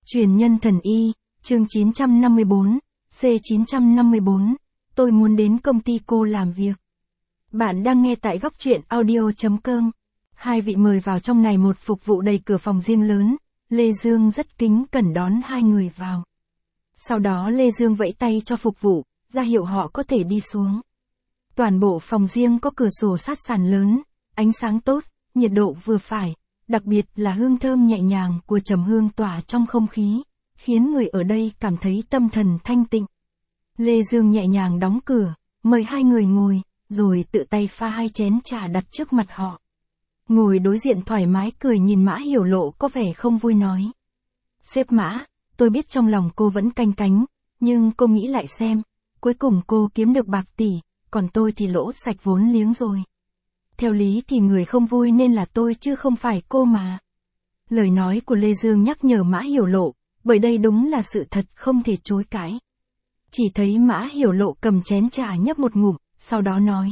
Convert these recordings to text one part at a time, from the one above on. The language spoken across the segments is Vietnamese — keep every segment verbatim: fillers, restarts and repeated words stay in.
Truyền nhân thần y, chương chín trăm năm mươi bốn, C chín trăm năm mươi bốn, tôi muốn đến công ty cô làm việc. Bạn đang nghe tại góc truyện audio chấm com. Hai vị mời vào trong này một phục vụ đầy cửa phòng riêng lớn, Lê Dương rất kính cẩn đón hai người vào. Sau đó Lê Dương vẫy tay cho phục vụ, ra hiệu họ có thể đi xuống. Toàn bộ phòng riêng có cửa sổ sát sàn lớn, ánh sáng tốt, nhiệt độ vừa phải, đặc biệt là hương thơm nhẹ nhàng của trầm hương tỏa trong không khí, khiến người ở đây cảm thấy tâm thần thanh tịnh. Lê Dương nhẹ nhàng đóng cửa, mời hai người ngồi, rồi tự tay pha hai chén trà đặt trước mặt họ. Ngồi đối diện thoải mái cười nhìn Mã Hiểu Lộ có vẻ không vui nói. Sếp Mã, tôi biết trong lòng cô vẫn canh cánh, nhưng cô nghĩ lại xem, cuối cùng cô kiếm được bạc tỷ, còn tôi thì lỗ sạch vốn liếng rồi. Theo lý thì người không vui nên là tôi chứ không phải cô mà. Lời nói của Lê Dương nhắc nhở Mã Hiểu Lộ, bởi đây đúng là sự thật không thể chối cãi. Chỉ thấy Mã Hiểu Lộ cầm chén trà nhấp một ngụm, sau đó nói.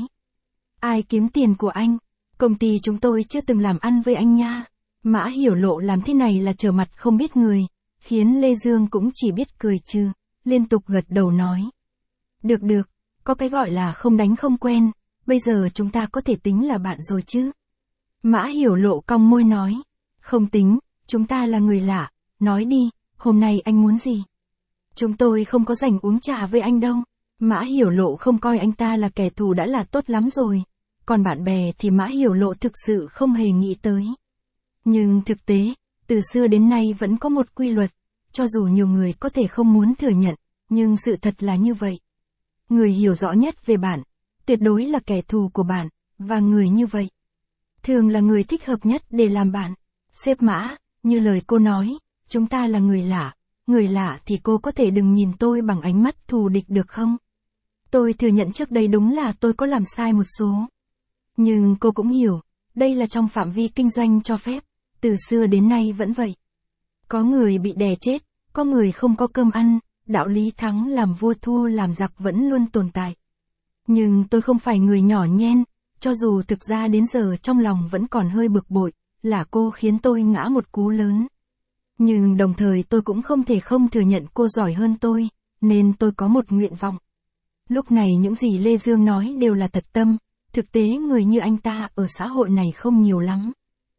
Ai kiếm tiền của anh? Công ty chúng tôi chưa từng làm ăn với anh nha. Mã Hiểu Lộ làm thế này là trở mặt không biết người, khiến Lê Dương cũng chỉ biết cười trừ, liên tục gật đầu nói. Được được, có cái gọi là không đánh không quen, bây giờ chúng ta có thể tính là bạn rồi chứ. Mã Hiểu Lộ cong môi nói. Không tính, chúng ta là người lạ, nói đi, hôm nay anh muốn gì? Chúng tôi không có rảnh uống trà với anh đâu. Mã Hiểu Lộ không coi anh ta là kẻ thù đã là tốt lắm rồi. Còn bạn bè thì Mã Hiểu Lộ thực sự không hề nghĩ tới. Nhưng thực tế, từ xưa đến nay vẫn có một quy luật, cho dù nhiều người có thể không muốn thừa nhận, nhưng sự thật là như vậy. Người hiểu rõ nhất về bạn, tuyệt đối là kẻ thù của bạn, và người như vậy, thường là người thích hợp nhất để làm bạn. Sếp Mã, như lời cô nói, chúng ta là người lạ, người lạ thì cô có thể đừng nhìn tôi bằng ánh mắt thù địch được không? Tôi thừa nhận trước đây đúng là tôi có làm sai một số. Nhưng cô cũng hiểu, đây là trong phạm vi kinh doanh cho phép, từ xưa đến nay vẫn vậy. Có người bị đè chết, có người không có cơm ăn, đạo lý thắng làm vua thua làm giặc vẫn luôn tồn tại. Nhưng tôi không phải người nhỏ nhen, cho dù thực ra đến giờ trong lòng vẫn còn hơi bực bội, là cô khiến tôi ngã một cú lớn. Nhưng đồng thời tôi cũng không thể không thừa nhận cô giỏi hơn tôi, nên tôi có một nguyện vọng. Lúc này những gì Lê Dương nói đều là thật tâm, thực tế người như anh ta ở xã hội này không nhiều lắm.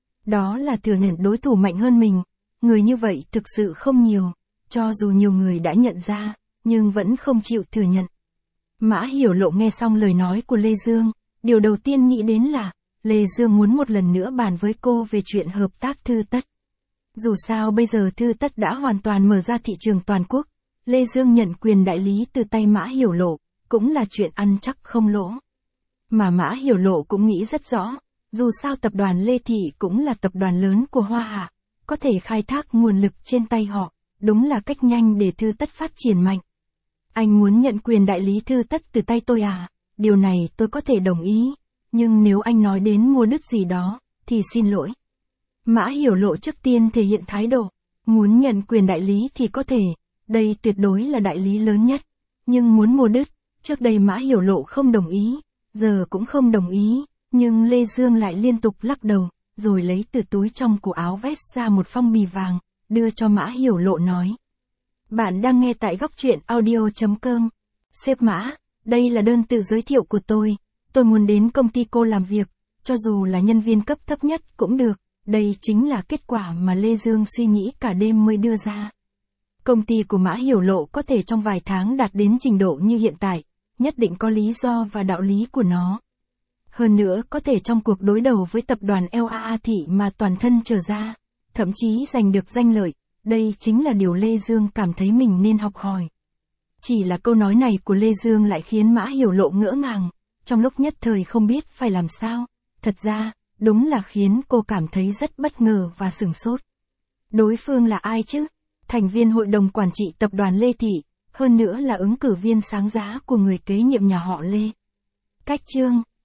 Đó là thừa nhận đối thủ mạnh hơn mình, người như vậy thực sự không nhiều, cho dù nhiều người đã nhận ra, nhưng vẫn không chịu thừa nhận. Mã Hiểu Lộ nghe xong lời nói của Lê Dương, điều đầu tiên nghĩ đến là, Lê Dương muốn một lần nữa bàn với cô về chuyện hợp tác Thư Tất. Dù sao bây giờ Thư Tất đã hoàn toàn mở ra thị trường toàn quốc, Lê Dương nhận quyền đại lý từ tay Mã Hiểu Lộ, cũng là chuyện ăn chắc không lỗ. Mà Mã Hiểu Lộ cũng nghĩ rất rõ, dù sao tập đoàn Lê Thị cũng là tập đoàn lớn của Hoa Hạ, có thể khai thác nguồn lực trên tay họ, đúng là cách nhanh để Thư Tất phát triển mạnh. Anh muốn nhận quyền đại lý Thư Tất từ tay tôi à? Điều này tôi có thể đồng ý, nhưng nếu anh nói đến mua đứt gì đó, thì xin lỗi. Mã Hiểu Lộ trước tiên thể hiện thái độ, muốn nhận quyền đại lý thì có thể, đây tuyệt đối là đại lý lớn nhất, nhưng muốn mua đứt, trước đây Mã Hiểu Lộ không đồng ý, giờ cũng không đồng ý, nhưng Lê Dương lại liên tục lắc đầu, rồi lấy từ túi trong cổ áo vest ra một phong bì vàng, đưa cho Mã Hiểu Lộ nói. Bạn đang nghe tại góc truyện audio chấm com. Sếp Mã, đây là đơn tự giới thiệu của tôi, tôi muốn đến công ty cô làm việc, cho dù là nhân viên cấp thấp nhất cũng được, đây chính là kết quả mà Lê Dương suy nghĩ cả đêm mới đưa ra. Công ty của Mã Hiểu Lộ có thể trong vài tháng đạt đến trình độ như hiện tại, nhất định có lý do và đạo lý của nó. Hơn nữa có thể trong cuộc đối đầu với tập đoàn lờ a a Thị mà toàn thân trở ra, thậm chí giành được danh lợi, đây chính là điều Lê Dương cảm thấy mình nên học hỏi. Chỉ là câu nói này của Lê Dương lại khiến Mã Hiểu Lộ ngỡ ngàng, trong lúc nhất thời không biết phải làm sao, thật ra, đúng là khiến cô cảm thấy rất bất ngờ và sửng sốt. Đối phương là ai chứ? Thành viên hội đồng quản trị tập đoàn Lê Thị, hơn nữa là ứng cử viên sáng giá của người kế nhiệm nhà họ Lê. Cách chương